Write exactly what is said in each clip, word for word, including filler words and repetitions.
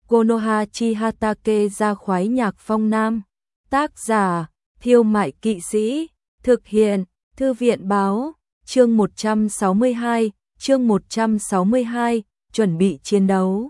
Konoha Chihatake ra khoái nhạc phong nam. Tác giả, Thiêu Mại Kỵ Sĩ. Thực hiện, Thư viện báo. Chương một trăm sáu mươi hai, chương một trăm sáu mươi hai, chuẩn bị chiến đấu.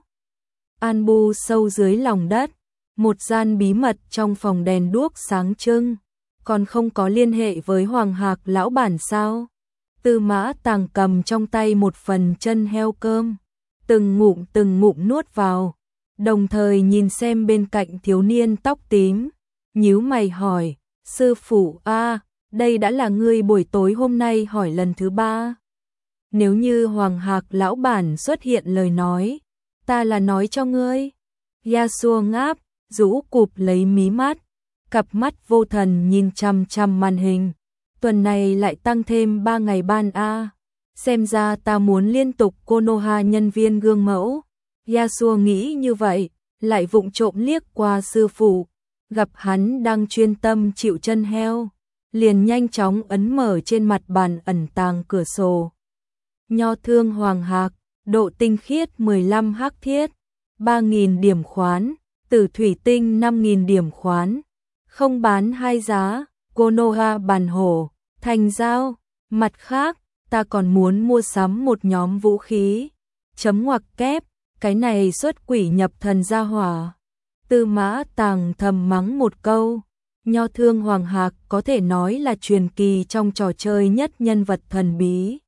Anbu sâu dưới lòng đất, một gian bí mật trong phòng đèn đuốc sáng trưng, còn không có liên hệ với Hoàng Hạc lão bản sao? Tư Mã Tàng cầm trong tay một phần chân heo cơm, từng ngụm từng ngụm nuốt vào, đồng thời nhìn xem bên cạnh thiếu niên tóc tím, nhíu mày hỏi, sư phụ a, đây đã là ngươi buổi tối hôm nay hỏi lần thứ ba. Nếu như Hoàng Hạc lão bản xuất hiện lời nói, ta là nói cho ngươi. Yasuo ngáp, rũ cụp lấy mí mắt, cặp mắt vô thần nhìn chằm chằm màn hình. Tuần này lại tăng thêm ba ngày ban a. Xem ra ta muốn liên tục Konoha nhân viên gương mẫu. Yasuo nghĩ như vậy, lại vụng trộm liếc qua sư phụ, gặp hắn đang chuyên tâm chịu chân heo, liền nhanh chóng ấn mở trên mặt bàn ẩn tàng cửa sổ. Nho thương Hoàng Hạc, độ tinh khiết mười lăm hắc thiết, ba nghìn điểm khoán, tử thủy tinh năm nghìn điểm khoán, không bán hai giá, Konoha bàn hổ, thành giao. Mặt khác, ta còn muốn mua sắm một nhóm vũ khí. Chấm ngoặc kép, cái này xuất quỷ nhập thần gia hỏa. Tư Mã Tàng thầm mắng một câu. Nho thương Hoàng Hạc có thể nói là truyền kỳ trong trò chơi nhất nhân vật thần bí.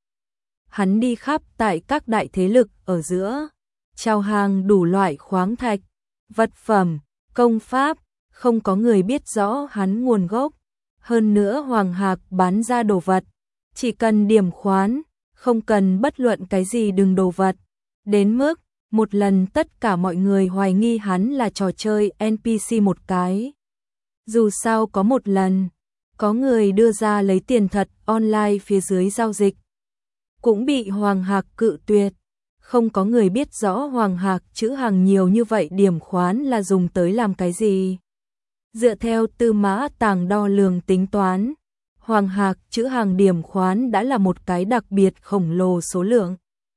Hắn đi khắp tại các đại thế lực ở giữa, chào hàng đủ loại khoáng thạch, vật phẩm, công pháp, không có người biết rõ hắn nguồn gốc. Hơn nữa Hoàng Hạc bán ra đồ vật, chỉ cần điểm khoán, không cần bất luận cái gì đừng đồ vật. Đến mức, một lần tất cả mọi người hoài nghi hắn là trò chơi en pê xê một cái. Dù sao có một lần, có người đưa ra lấy tiền thật online phía dưới giao dịch, cũng bị Hoàng Hạc cự tuyệt. Không có người biết rõ Hoàng Hạc chữ hàng nhiều như vậy điểm khoán là dùng tới làm cái gì. Dựa theo Tư Mã Tàng đo lường tính toán, Hoàng Hạc chữ hàng điểm khoán đã là một cái đặc biệt khổng lồ số lượng.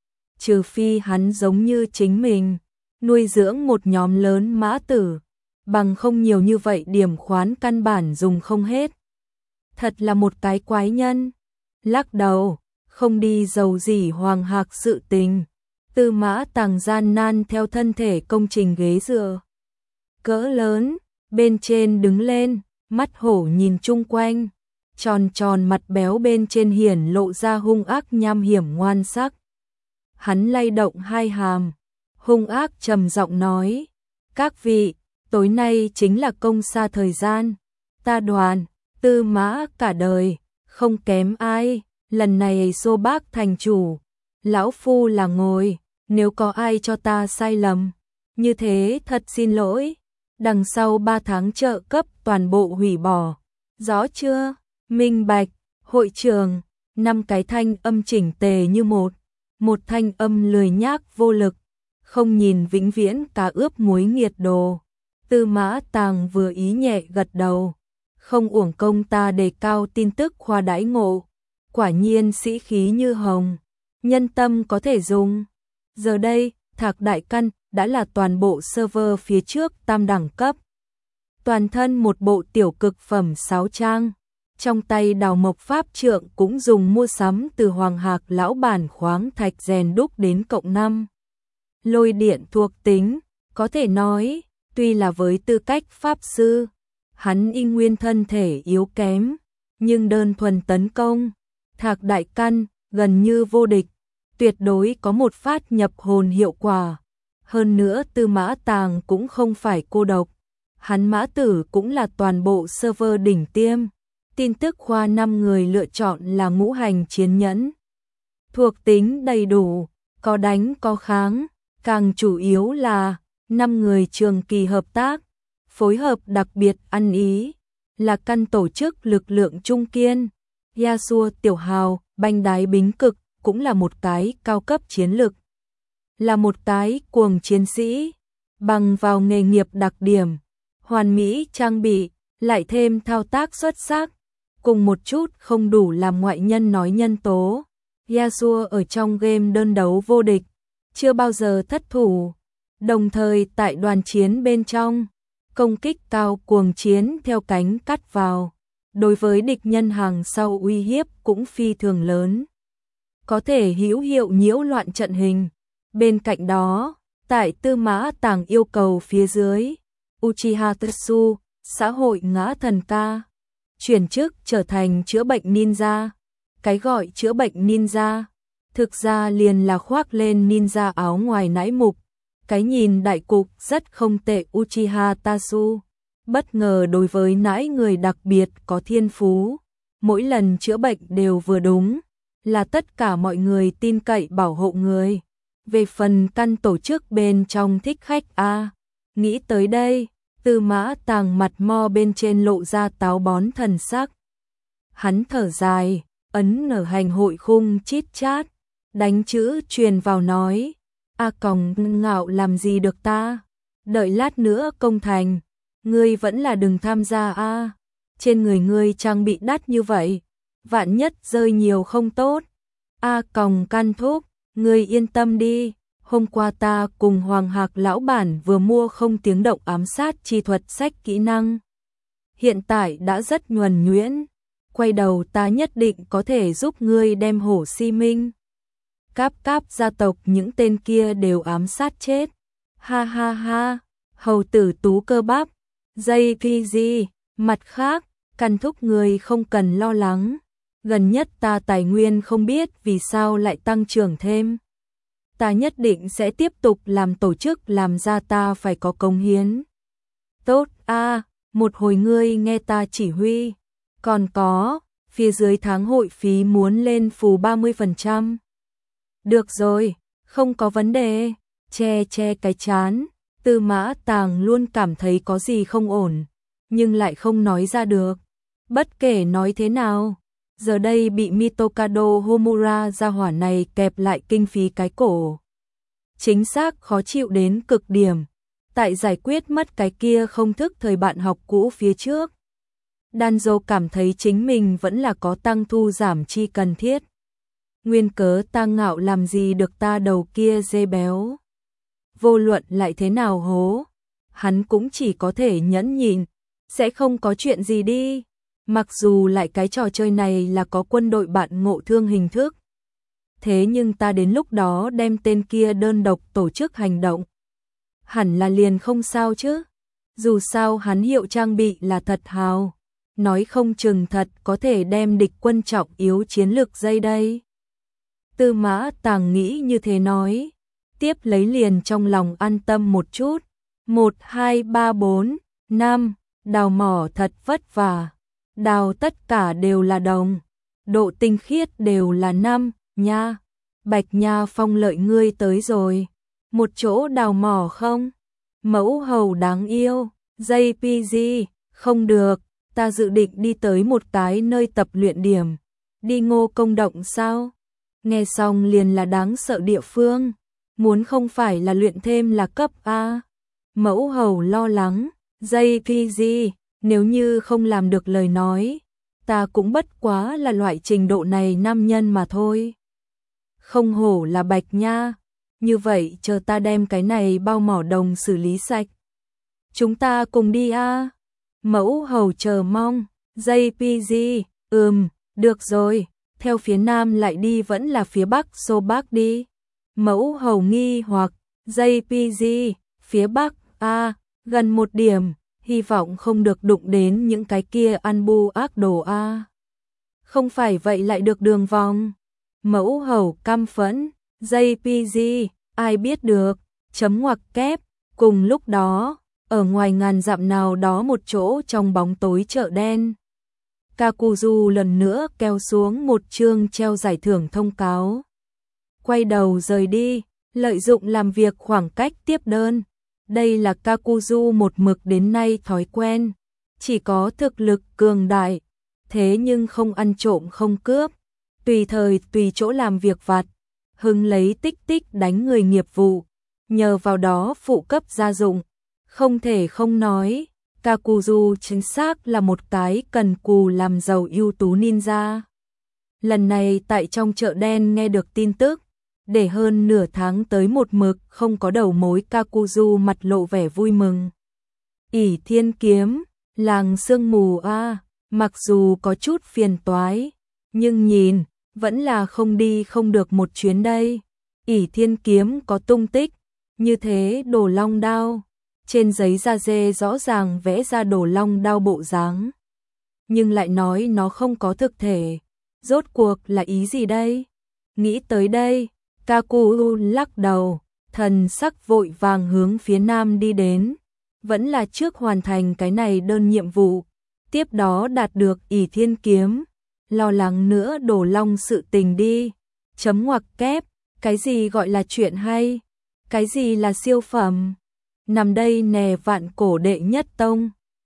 Trừ phi hắn giống như chính mình, nuôi dưỡng một nhóm lớn mã tử, bằng không nhiều như vậy điểm khoán căn bản dùng không hết. Thật là một cái quái nhân. Lắc đầu, không đi dầu gì Hoàng Hạc sự tình. Tư Mã Tàng gian nan theo thân thể công trình ghế dựa cỡ lớn, bên trên đứng lên, mắt hổ nhìn chung quanh, tròn tròn mặt béo bên trên hiển lộ ra hung ác nham hiểm ngoan sắc. Hắn lay động hai hàm, hung ác trầm giọng nói, các vị, tối nay chính là công sa thời gian, ta đoàn, Tư Mã cả đời, không kém ai, lần này xô bác thành chủ, lão phu là ngồi, nếu có ai cho ta sai lầm, như thế thật xin lỗi, đằng sau ba tháng trợ cấp toàn bộ hủy bỏ, rõ chưa? Minh bạch. Hội trường, năm cái thanh âm chỉnh tề như một, một thanh âm lười nhác vô lực, không nhìn vĩnh viễn cá ướp muối nghiệt đồ. Tư Mã Tàng vừa ý nhẹ gật đầu, không uổng công ta đề cao tin tức khoa đãi ngộ, quả nhiên sĩ khí như hồng, nhân tâm có thể dùng. Giờ đây, Thạc Đại Căn đã là toàn bộ server phía trước tam đẳng cấp. Toàn thân một bộ tiểu cực phẩm sáu trang, trong tay đào mộc pháp trượng cũng dùng mua sắm từ Hoàng Hạc lão bản khoáng thạch rèn đúc đến cộng năm. Lôi điện thuộc tính, có thể nói, tuy là với tư cách pháp sư, hắn y nguyên thân thể yếu kém, nhưng đơn thuần tấn công, Thạc Đại Căn gần như vô địch, tuyệt đối có một phát nhập hồn hiệu quả. Hơn nữa Tư Mã Tàng cũng không phải cô độc, hắn mã tử cũng là toàn bộ server đỉnh tiêm. Tin tức khoa năm người lựa chọn là ngũ hành chiến nhẫn. Thuộc tính đầy đủ, có đánh có kháng, càng chủ yếu là năm người trường kỳ hợp tác, phối hợp đặc biệt ăn ý, là căn tổ chức lực lượng trung kiên. Yasuo tiểu hào, banh đái bính cực, cũng là một cái cao cấp chiến lực. Là một cái cuồng chiến sĩ, bằng vào nghề nghiệp đặc điểm, hoàn mỹ trang bị, lại thêm thao tác xuất sắc, cùng một chút không đủ làm ngoại nhân nói nhân tố. Yasuo ở trong game đơn đấu vô địch, chưa bao giờ thất thủ. Đồng thời tại đoàn chiến bên trong, công kích cao cuồng chiến theo cánh cắt vào, đối với địch nhân hàng sau uy hiếp cũng phi thường lớn, có thể hữu hiệu nhiễu loạn trận hình. Bên cạnh đó, tại Tư Mã Tàng yêu cầu phía dưới, Uchiha Tetsu, xã hội ngã thần ca, chuyển chức trở thành chữa bệnh ninja. Cái gọi chữa bệnh ninja, thực ra liền là khoác lên ninja áo ngoài nãi mục. Cái nhìn đại cục rất không tệ. Uchiha Tatsu bất ngờ đối với nãi người đặc biệt có thiên phú, mỗi lần chữa bệnh đều vừa đúng, là tất cả mọi người tin cậy bảo hộ người. Về phần căn tổ chức bên trong thích khách a, nghĩ tới đây, Tư Mã Tàng mặt mo bên trên lộ ra táo bón thần sắc. Hắn thở dài, ấn nở hành hội khung chít chát, đánh chữ truyền vào nói, a còng ngạo làm gì được ta, đợi lát nữa công thành, ngươi vẫn là đừng tham gia a, trên người ngươi trang bị đắt như vậy, vạn nhất rơi nhiều không tốt. A còng can thúc, ngươi yên tâm đi, hôm qua ta cùng Hoàng Hạc lão bản vừa mua không tiếng động ám sát chi thuật sách kỹ năng, hiện tại đã rất nhuần nhuyễn, quay đầu ta nhất định có thể giúp ngươi đem Hổ Si Minh, Cáp Cáp gia tộc những tên kia đều ám sát chết. Ha ha ha, hầu tử tú cơ bắp, dây pê giê, mặt khác, căn thúc người không cần lo lắng, gần nhất ta tài nguyên không biết vì sao lại tăng trưởng thêm. Ta nhất định sẽ tiếp tục làm tổ chức làm ra ta phải có công hiến. Tốt a, một hồi ngươi nghe ta chỉ huy. Còn có, phía dưới tháng hội phí muốn lên phù ba mươi phần trăm. Được rồi, không có vấn đề. Che che cái chán, Tư Mã Tàng luôn cảm thấy có gì không ổn, nhưng lại không nói ra được. Bất kể nói thế nào, giờ đây bị Mitokado Homura gia hỏa này kẹp lại kinh phí cái cổ. Chính xác khó chịu đến cực điểm, tại giải quyết mất cái kia không thức thời bạn học cũ phía trước. Danzo cảm thấy chính mình vẫn là có tăng thu giảm chi cần thiết. Nguyên cớ ta ngạo làm gì được ta đầu kia dê béo. Vô luận lại thế nào hố, hắn cũng chỉ có thể nhẫn nhịn, sẽ không có chuyện gì đi. Mặc dù lại cái trò chơi này là có quân đội bạn ngộ thương hình thức. Thế nhưng ta đến lúc đó đem tên kia đơn độc tổ chức hành động. Hẳn là liền không sao chứ. Dù sao hắn hiệu trang bị là thật hào. Nói không chừng thật có thể đem địch quân trọng yếu chiến lược dây đây. Tư Mã Tàng nghĩ như thế nói. Tiếp lấy liền trong lòng an tâm một chút. Một, hai, ba, bốn, năm, đào mỏ thật vất vả. Đào tất cả đều là đồng. Độ tinh khiết đều là năm, nha. Bạch Nha Phong lợi ngươi tới rồi. Một chỗ đào mỏ không? Mẫu hầu đáng yêu. jê pê giê, không được. Ta dự định đi tới một cái nơi tập luyện điểm. Đi Ngô Công Động sao? Nghe xong liền là đáng sợ địa phương. Muốn không phải là luyện thêm là cấp A. Mẫu hầu lo lắng. jê pê giê, nếu như không làm được lời nói, ta cũng bất quá là loại trình độ này nam nhân mà thôi. Không hổ là Bạch Nha. Như vậy chờ ta đem cái này bao mỏ đồng xử lý sạch. Chúng ta cùng đi a. Mẫu hầu chờ mong. jê pê giê, ừm, được rồi. Theo phía nam lại đi vẫn là phía bắc xô bắc đi. Mẫu hầu nghi hoặc. jê pê giê, phía bắc, a, gần một điểm. Hy vọng không được đụng đến những cái kia ăn bu ác đồ a. Không phải vậy lại được đường vòng. Mẫu hầu căm phẫn. jê pê giê, ai biết được. Chấm ngoặc kép. Cùng lúc đó, ở ngoài ngàn dặm nào đó một chỗ trong bóng tối chợ đen, Kakuzu lần nữa kéo xuống một chương treo giải thưởng thông cáo. Quay đầu rời đi, lợi dụng làm việc khoảng cách tiếp đơn. Đây là Kakuzu một mực đến nay thói quen, chỉ có thực lực cường đại, thế nhưng không ăn trộm không cướp, tùy thời tùy chỗ làm việc vặt, hưng lấy tích tích đánh người nghiệp vụ, nhờ vào đó phụ cấp gia dụng. Không thể không nói, Kakuzu chính xác là một cái cần cù làm giàu ưu tú ninja. Lần này tại trong chợ đen nghe được tin tức, để hơn nửa tháng tới một mực không có đầu mối. Kakuzu mặt lộ vẻ vui mừng. ỷ thiên kiếm, làng sương mù a, mặc dù có chút phiền toái, nhưng nhìn, vẫn là không đi không được một chuyến đây. ỷ thiên kiếm có tung tích, như thế đồ long đao. Trên giấy da dê rõ ràng vẽ ra đồ long đao bộ dáng, nhưng lại nói nó không có thực thể. Rốt cuộc là ý gì đây? Nghĩ tới đây, Kakuzu lắc đầu, thần sắc vội vàng hướng phía nam đi đến. Vẫn là trước hoàn thành cái này đơn nhiệm vụ, tiếp đó đạt được ỷ thiên kiếm, lo lắng nữa đổ long sự tình đi. Chấm ngoặc kép, cái gì gọi là chuyện hay? Cái gì là siêu phẩm? Nằm đây nè vạn cổ đệ nhất tông.